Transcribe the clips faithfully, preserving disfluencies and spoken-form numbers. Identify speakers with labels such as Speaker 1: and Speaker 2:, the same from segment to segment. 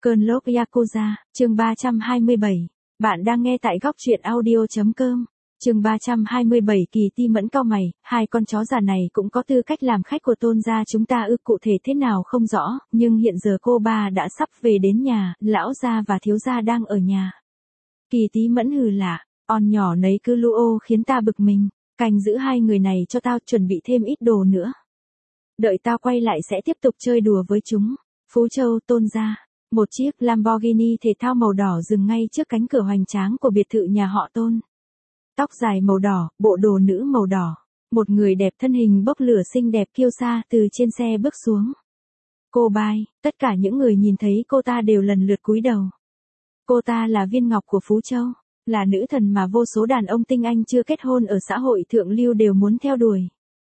Speaker 1: Cơn lốc Yakuza, chương ba trăm hai mươi bảy. Bạn đang nghe tại góc truyện audio.com. Chương ba trăm hai mươi bảy. Kỳ Ti Mẫn cau mày, hai con chó già này cũng có tư cách làm khách của Tôn gia chúng ta ư? Cụ thể thế nào không rõ, nhưng hiện giờ cô ba đã sắp về đến nhà, lão gia và thiếu gia đang ở nhà. Kỳ Ti Mẫn hừ lạ, on nhỏ nấy cứ lu ô khiến ta bực mình, canh giữ hai người này cho tao, chuẩn bị thêm ít đồ nữa. Đợi tao quay lại sẽ tiếp tục chơi đùa với chúng. Phú Châu, Tôn gia. Một chiếc Lamborghini thể thao màu đỏ dừng ngay trước cánh cửa hoành tráng của biệt thự nhà họ Tôn. Tóc dài màu đỏ, bộ đồ nữ màu đỏ. Một người đẹp thân hình bốc lửa xinh đẹp kiêu sa từ trên xe bước xuống. Cô Bai, tất cả những người nhìn thấy cô ta đều lần lượt cúi đầu. Cô ta là viên ngọc của Phú Châu, là nữ thần mà vô số đàn ông tinh anh chưa kết hôn ở xã hội thượng lưu đều muốn theo đuổi.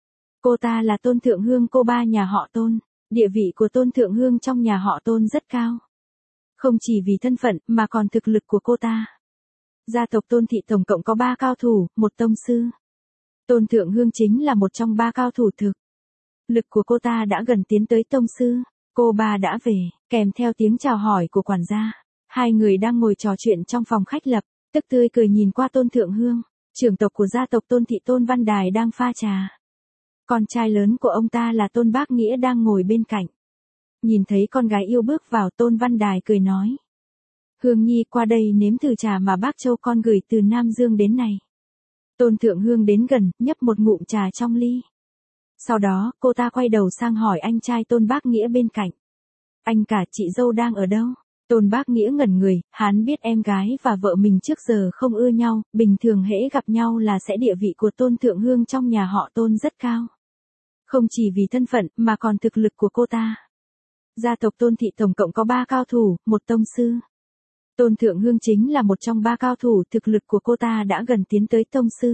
Speaker 1: Cô ta là Tôn Thượng Hương, cô ba nhà họ Tôn. Địa vị của Tôn Thượng Hương trong nhà họ Tôn rất cao. Không chỉ vì thân phận mà còn thực lực của cô ta. Gia tộc Tôn thị tổng cộng có ba cao thủ, một tông sư. Tôn Thượng Hương chính là một trong ba cao thủ thực. Lực của cô ta đã gần tiến tới tông sư. Cô ba đã về, kèm theo tiếng chào hỏi của quản gia. Hai người đang ngồi trò chuyện trong phòng khách lập, tức tươi cười nhìn qua Tôn Thượng Hương. Trưởng tộc của gia tộc Tôn thị Tôn Văn Đài đang pha trà. Con trai lớn của ông ta là Tôn Bác Nghĩa đang ngồi bên cạnh. Nhìn thấy con gái yêu bước vào, Tôn Văn Đài cười nói. Hương Nhi, qua đây nếm thử trà mà bác Châu con gửi từ Nam Dương đến này. Tôn Thượng Hương đến gần, nhấp một ngụm trà trong ly. Sau đó, cô ta quay đầu sang hỏi anh trai Tôn Bác Nghĩa bên cạnh. Anh cả, chị dâu đang ở đâu? Tôn Bác Nghĩa ngẩn người, hắn biết em gái và vợ mình trước giờ không ưa nhau, bình thường hễ gặp nhau là sẽ địa vị của Tôn Thượng Hương trong nhà họ Tôn rất cao. Không chỉ vì thân phận mà còn thực lực của cô ta. Gia tộc Tôn thị tổng cộng có ba cao thủ, một tông sư. Tôn Thượng Hương chính là một trong ba cao thủ, thực lực của cô ta đã gần tiến tới tông sư.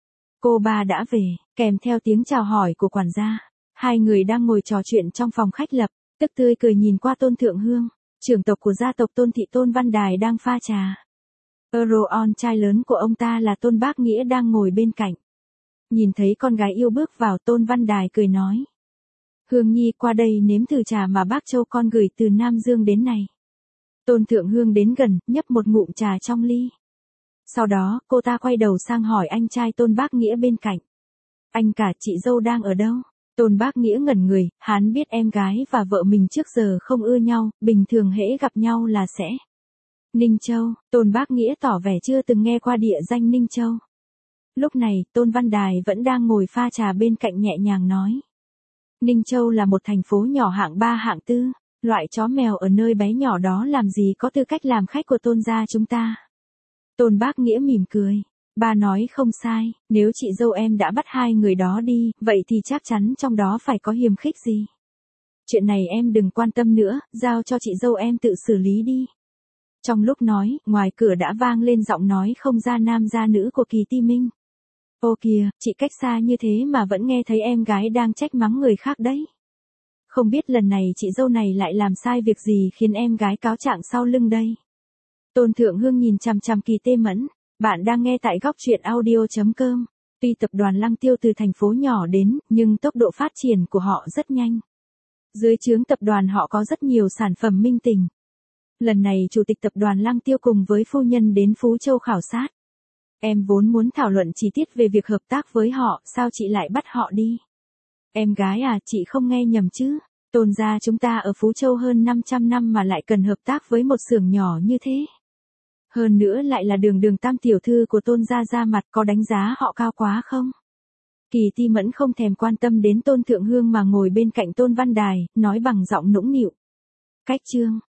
Speaker 1: Cô ba đã về, kèm theo tiếng chào hỏi của quản gia. Hai người đang ngồi trò chuyện trong phòng khách lập, tức tươi cười nhìn qua Tôn Thượng Hương. Trưởng tộc của gia tộc Tôn thị Tôn Văn Đài đang pha trà. Euroon trai lớn của ông ta là Tôn Bác Nghĩa đang ngồi bên cạnh. Nhìn thấy con gái yêu bước vào, Tôn Văn Đài cười nói. Hương Nhi, qua đây nếm thử trà mà bác Châu con gửi từ Nam Dương đến này. Tôn Thượng Hương đến gần, nhấp một ngụm trà trong ly. Sau đó, cô ta quay đầu sang hỏi anh trai Tôn Bác Nghĩa bên cạnh. Anh cả, chị dâu đang ở đâu? Tôn Bác Nghĩa ngẩn người, hắn biết em gái và vợ mình trước giờ không ưa nhau, bình thường hễ gặp nhau là sẽ. Ninh Châu, Tôn Bác Nghĩa tỏ vẻ chưa từng nghe qua địa danh Ninh Châu. Lúc này, Tôn Văn Đài vẫn đang ngồi pha trà bên cạnh nhẹ nhàng nói. Ninh Châu là một thành phố nhỏ hạng ba hạng tư, loại chó mèo ở nơi bé nhỏ đó làm gì có tư cách làm khách của Tôn gia chúng ta. Tôn Bác Nghĩa mỉm cười. Ba nói không sai, nếu chị dâu em đã bắt hai người đó đi, vậy thì chắc chắn trong đó phải có hiềm khích gì. Chuyện này em đừng quan tâm nữa, giao cho chị dâu em tự xử lý đi. Trong lúc nói, ngoài cửa đã vang lên giọng nói không ra nam ra nữ của Kỳ Ti Minh. Ô kìa, chị cách xa như thế mà vẫn nghe thấy em gái đang trách mắng người khác đấy. Không biết lần này chị dâu này lại làm sai việc gì khiến em gái cáo trạng sau lưng đây. Tôn Thượng Hương nhìn chằm chằm Kỳ Ti Mẫn. Bạn đang nghe tại góc truyện audio.com. Tuy tập đoàn Lăng Tiêu từ thành phố nhỏ đến, nhưng tốc độ phát triển của họ rất nhanh. Dưới trướng tập đoàn họ có rất nhiều sản phẩm minh tình. Lần này chủ tịch tập đoàn Lăng Tiêu cùng với phu nhân đến Phú Châu khảo sát. Em vốn muốn thảo luận chi tiết về việc hợp tác với họ, sao chị lại bắt họ đi? Em gái à, chị không nghe nhầm chứ? Tôn gia chúng ta ở Phú Châu hơn năm trăm năm mà lại cần hợp tác với một xưởng nhỏ như thế. Hơn nữa lại là đường đường tam tiểu thư của Tôn gia ra mặt, có đánh giá họ cao quá không? Kỳ Ti Mẫn không thèm quan tâm đến Tôn Thượng Hương mà ngồi bên cạnh Tôn Văn Đài, nói bằng giọng nũng nịu. Cách chương,